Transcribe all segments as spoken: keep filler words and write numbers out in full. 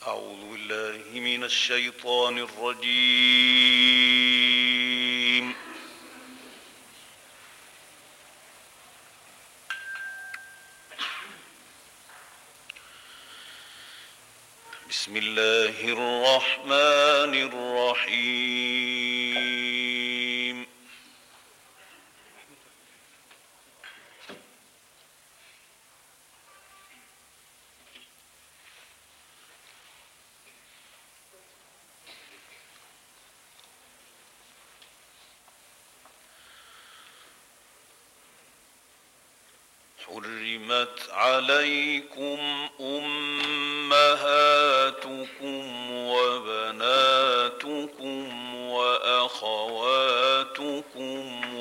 أعوذ بالله من الشيطان الرجيم. بسم الله الرحمن الرحيم. حرمت عليكم أمهاتكم وبناتكم وأخواتكم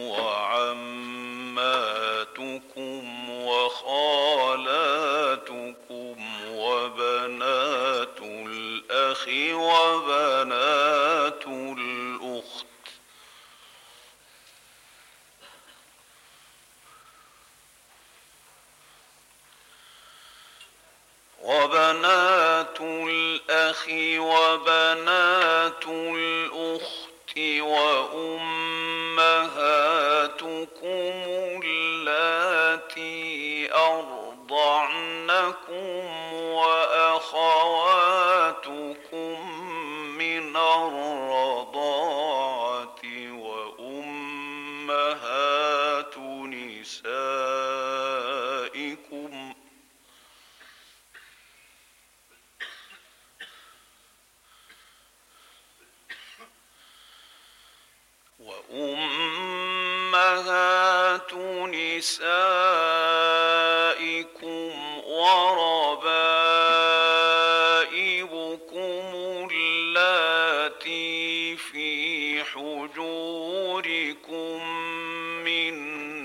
وعماتكم وخالاتكم وبنات الأخ وبنات الأخت وبنات الأخ وبنات الأخت وأمهاتكم اللاتي أرضعنكم وأخواتكم من الرضاعة وأمهات نسائكم وأمهات نسائكم وربائبكم اللاتي في حجوركم من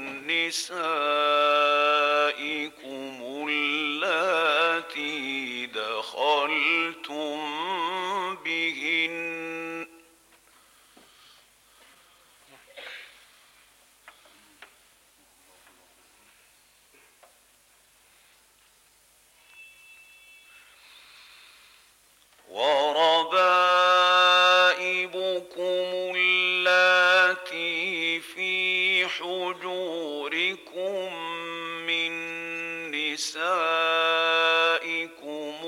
نسائكم اللاتي دخلتم بهن وربائبكم اللاتي في حجوركم من نسائكم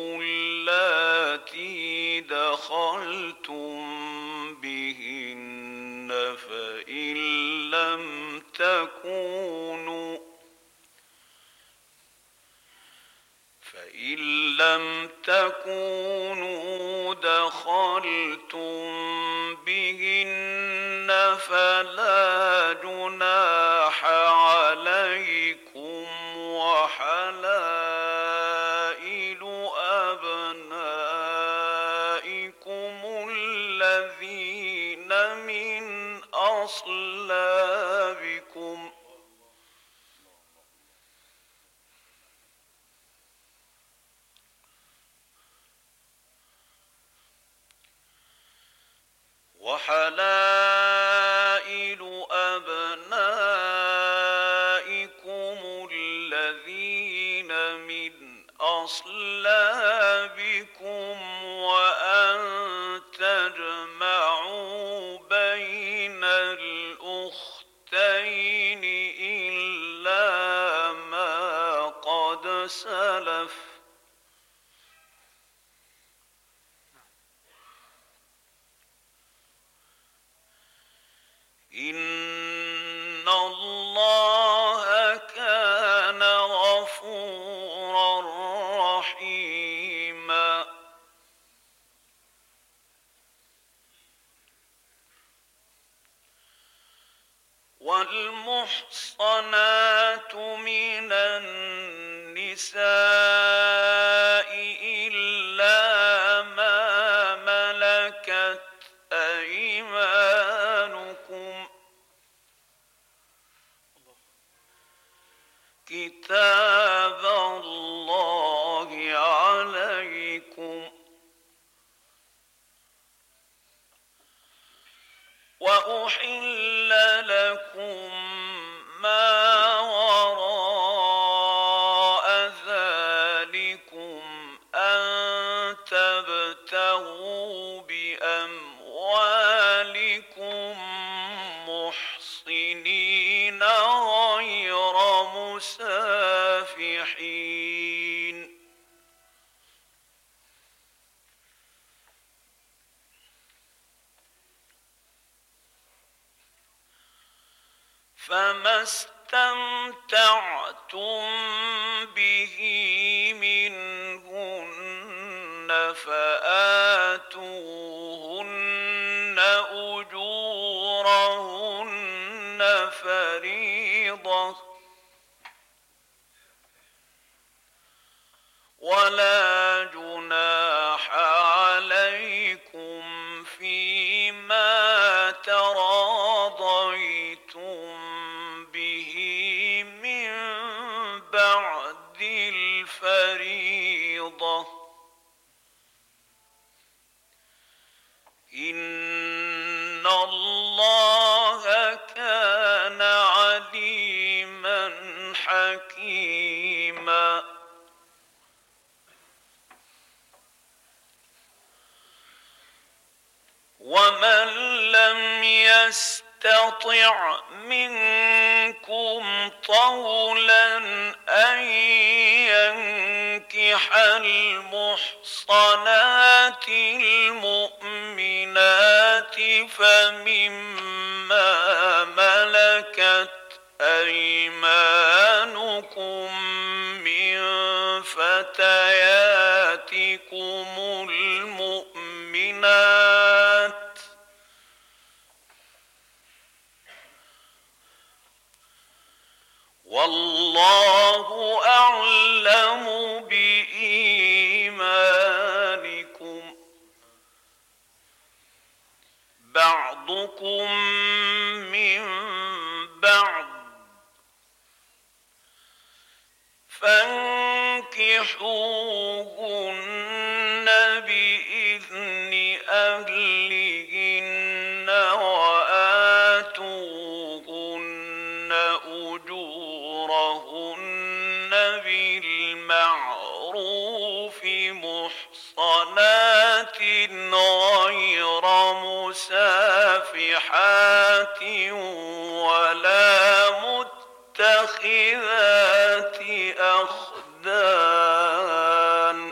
اللاتي دخلتم بهن فإن لم تكونوا فإن لم تكونوا دخلتم بهن فلا جناح عليكم وحلائل أبنائكم الذين من أصلابكم وحلائل أبنائكم الذين من أصلابكم وأن تجمعوا بين الأختين إلا ما قد سلف إن الله كان غفورا رحيما. والمحصنات من النساء إلا ما ملكت أيمانكم كتاب الله عليكم وأحل لكم ما وراء ذلكم أن تبتغوا بأموالكم محصنين غير مسافحين فما استمتعتم به منهن فآتوهن أجورهن فريضة ولا جناح عليكم فيما تراضيتم به من بعد الفريضة إن الله كان عليما حكيما ومن لم يستطع منكم طولا أن ينكح المحصنات المؤمنات فمما ملكت أيمانكم من فتياتكم المؤمنات والله أعلم بإيمانكم بعضكم من بعض فانكحوهن بإذن أهلهن وآتوهن أجورهن بالمعروف محصنات غير مسافحات ولا متخذات أخدان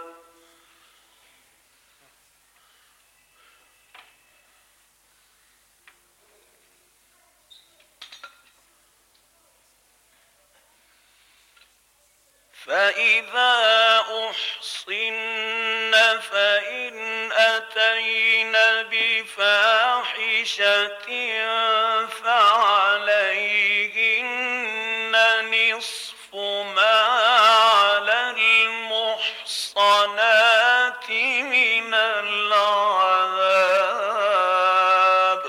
فإذا أحصن فإن أتين بفاحشة فعليهن نصف ما على المحصنات من العذاب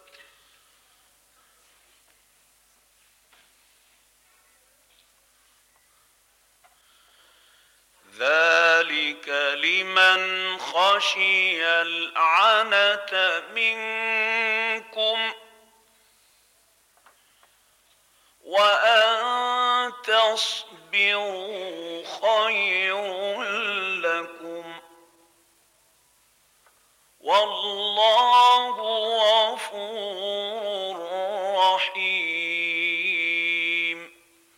ذلك لمن خشي العنة منكم وأن تصبروا خير لكم والله غفور رحيم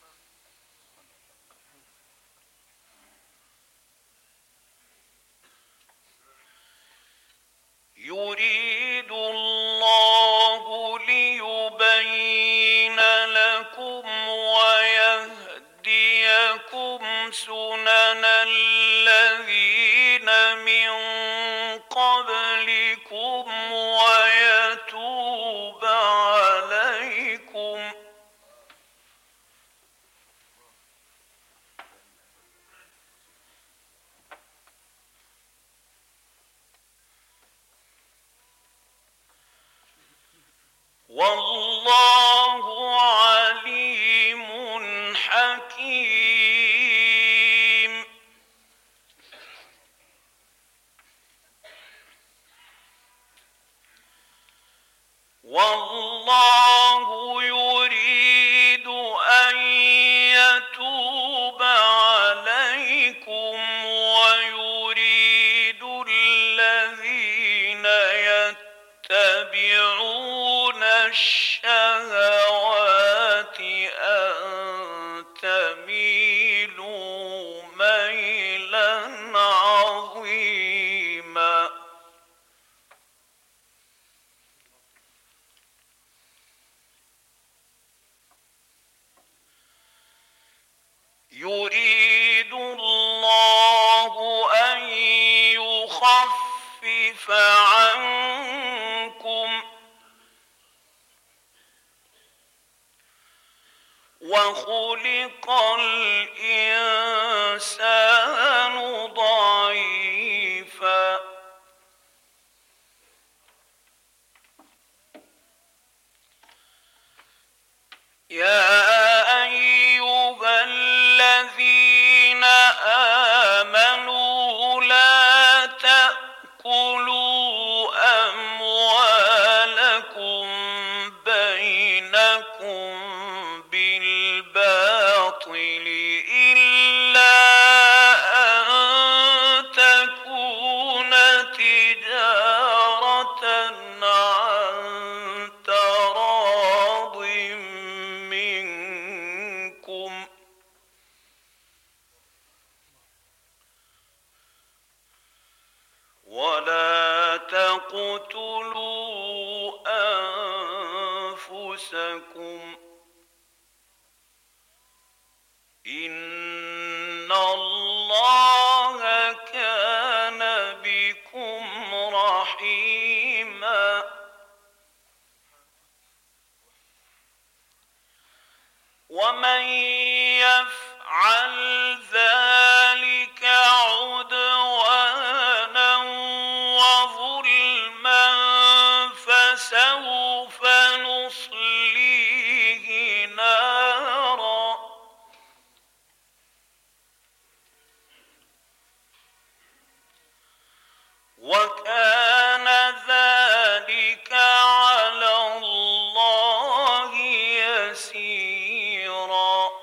يريد الله ليبين لكم ويهديكم سنن الذين من قبلكم ويتوب عليكم والله عليم حكيم والله يريد أن يتوب عليكم ويريد خُفِّفَ عَنكُمْ وَخُلِقَ الْإِنسَانُ ضَعِيفًا يَا أَيُّهَا الَّذِينَ آمَنُوا لَا تَأْكُلُوا أَمْوَالَكُمْ بَيْنَكُمْ بِالْبَاطِلِ إِلَّا أَن تَكُونَ تِجَارَةً عَن تَرَاضٍ مِّنكُمْ وَلَا تَقْتُلُوا أَنفُسَكُمْ إِنَّ اللَّهَ كَانَ بِكُمْ رَحِيمًا وَمَن يَفْعَلْ ذَلِكَ عُدْوَانًا وَظُلْمًا فَسَوْفَ نُصْلِيهِ نَارًا وَكَانَ ذَلِكَ عَلَى اللَّهِ يَسِيرًا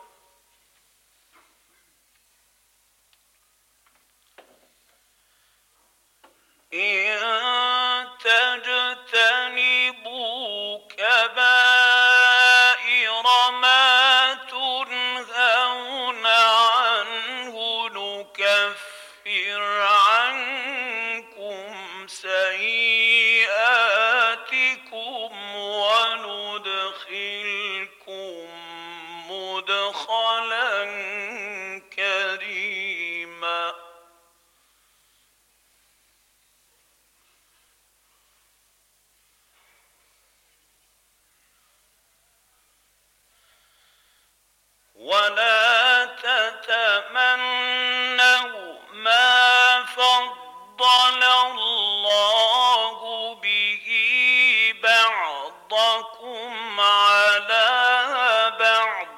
إِن تَجْتَنِبُوا كَبَائِرَ مَا تُنْهَوْنَ عَنْهُ نُكَفِّرْ عَنكُمْ سَيِّئَاتِكُمْ وَنُدْخِلْكُم مُّدْخَلًا كَرِيمًا وَلَا تَتَمَنَّوْا مَا فَضَّلَ اللَّهُ بِهِ بَعْضَكُمْ عَلَىٰ بَعْضٍ ۚ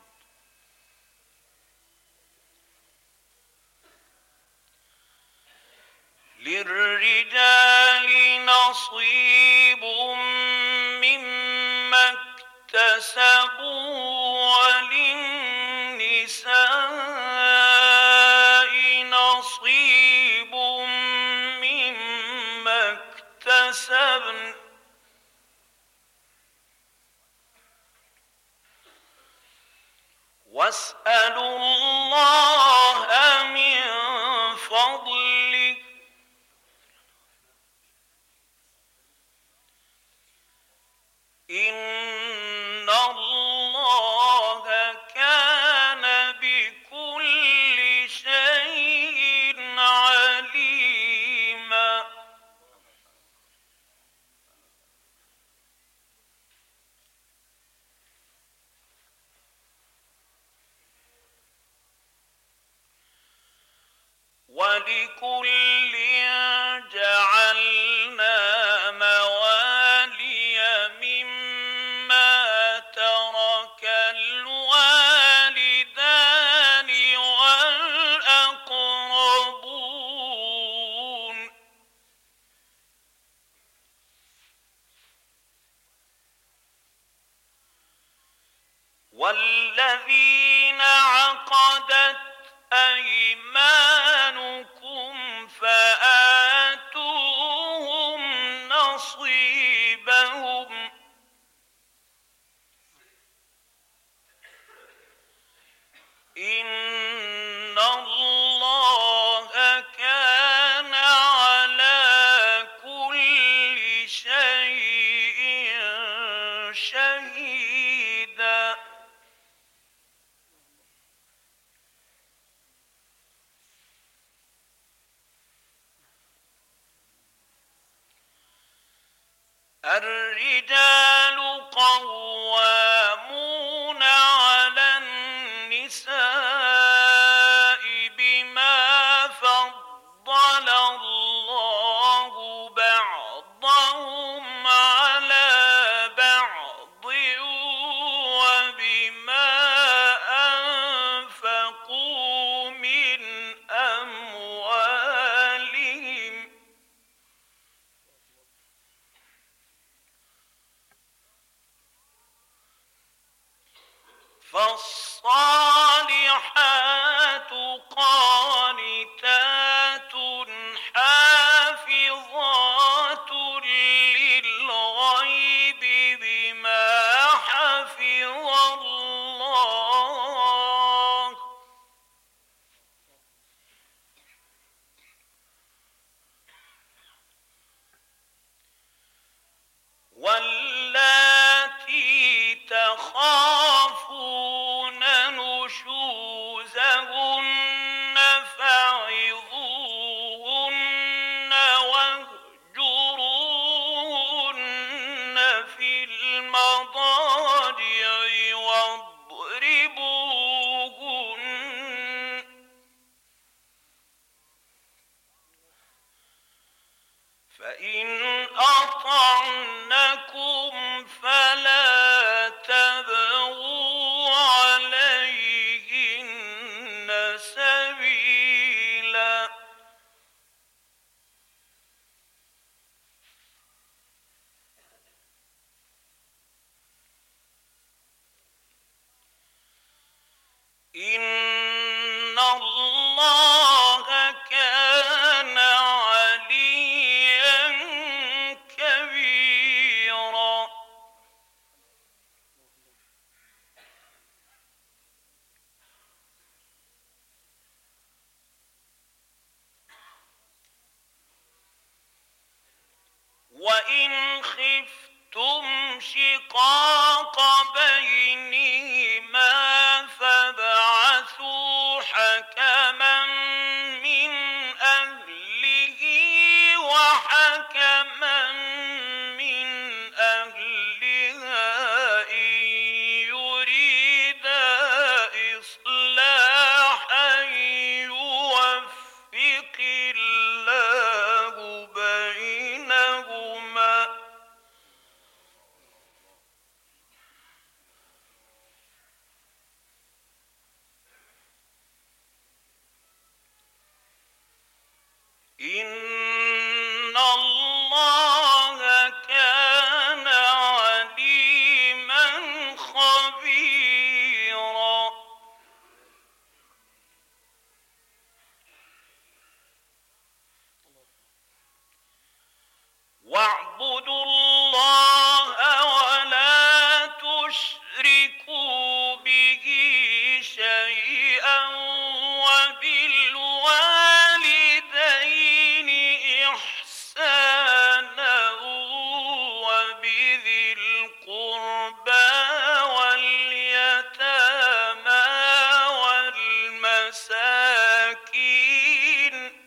لِلرِّجَالِ نَصِيبٌ مِّمَّا اكْتَسَبُوا وَلِلنِّسَاءِ نَصِيبٌ مِّمَّا اكْتَسَبْنَ ۚ وَاسْأَلُوا اللَّهَ مِن فَضْلِهِ ۗ إِنَّ اللَّهَ كَانَ بِكُلِّ شَيْءٍ عَلِيمًا وَلِكُلٍّ جَعَلْنَا مَوَالِيَ مِمَّا تَرَكَ الْوَالِدَانِ وَالْأَقْرَبُونَ ۚ وَالَّذِينَ عَقَدَتْ أَيْمَانُكُمْ الرجال قوامون على النساء بما فضل الله بعضهم على بعض وبما أنفقوا من أموالهم فالصالحات قانتات حافظات للغيب بما حفظ الله واللاتي تخافون نشوزهن فعظوهن واهجروهن في المضاجع واضربوهن فإن أطعنكم فلا تبغوا عليهن سبيلا إن الله كان عليا كبيرا وإن خفتم شقاق بينهما فابعثوا حكما من أهله وحكما من أهلها إن يريدا إصلاحا يوفق الله بينهما إن الله كان عليما خبيرا واعبدوا الله ولا تشركوا به شيئا وبالوالدين إحسانا وبذي القربى واليتامى والمساكين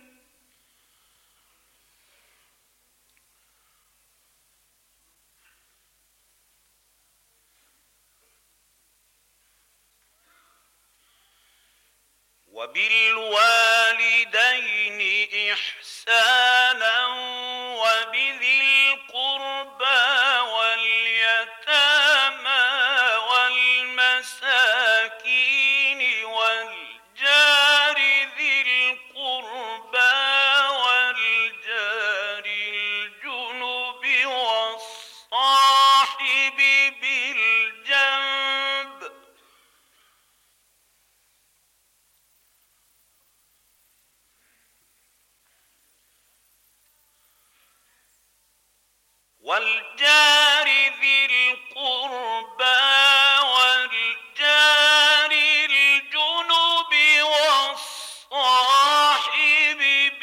وبالوالدين إحسانا وبذي القربى واليتامى والمساكين والجار ذي القربى والجار الجنب والصاحب بالجنب والجار ذي القربى والجار الجنب والصاحب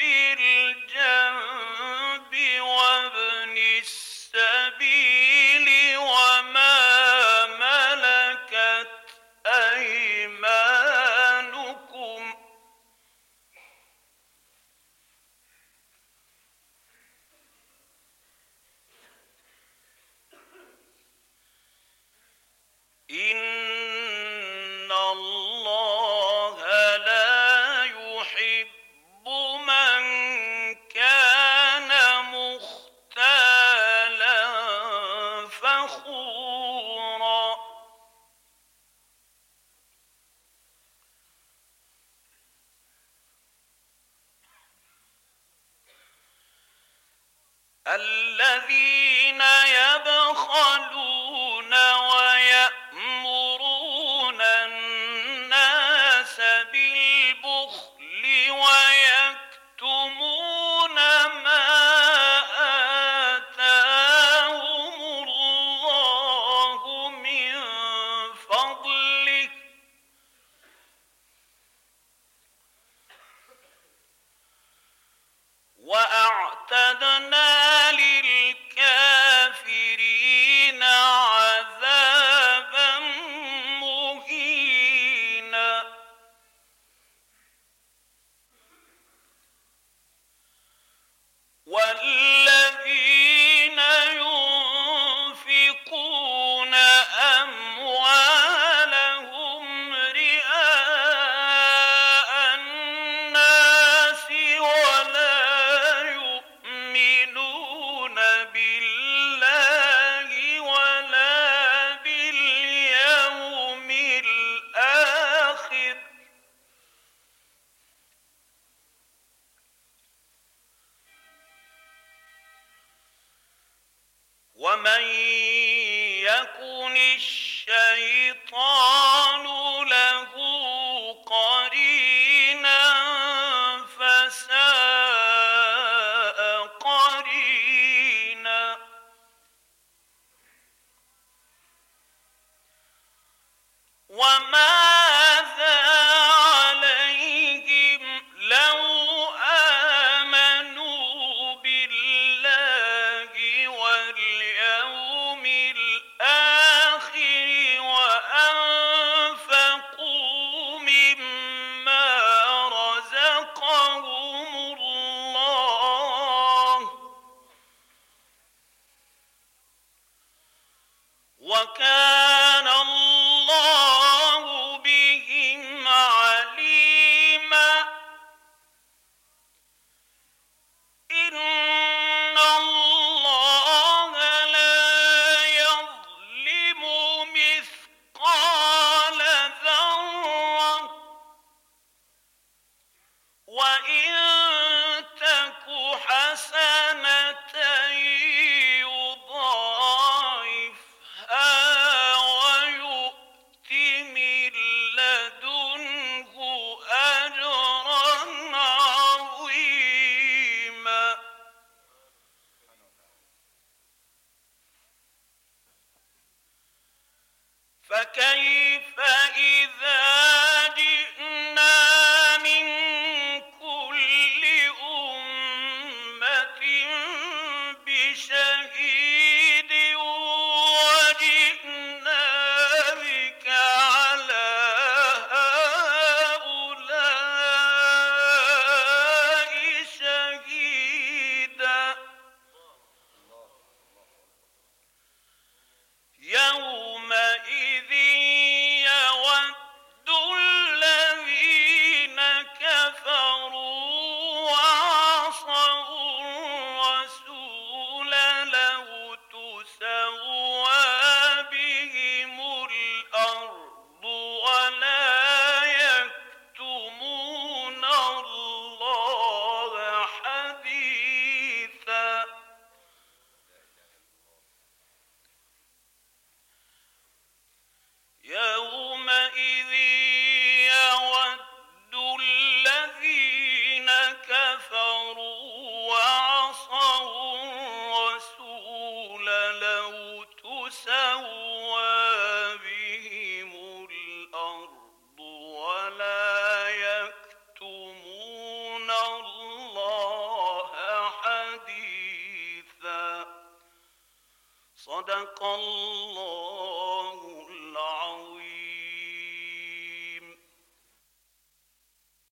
بالجنب وابن السبيل وما ملكت أيمانكم الذين يبخلون ويأمرون الناس بالبخل ويكتمون ما آتاهم الله من فضله وأعتدنا للكافرين عذابا مهينا. والذين ينفقون أموالهم رئاء الناس ولا يؤمنون بالله ولا باليوم الآخر ومن يكن الشيطان له قرينا فساء قرينا. وماذا عليهم لو آمنوا بالله واليوم الآخر وأنفقوا مما رزقهم الله وكان الله بهم عليما. إن الله لا يظلم مثقال ذرة وإن تك حسنة يضاعفها ويؤت من لدنه أجرا عظيما. فكيف إذا جئنا من كل أمة بشهيد وجئنا بك على هؤلاء شهيدا. يومئذ يود الذين كفروا وعصوا الرسول لو تسوى بهم الأرض ولا يكتمون الله حديثا. يومئذ يود الذين كفروا وعصوا الرسول لو تسوى بهم الأرض ولا يكتمون الله حديثا. صدق الله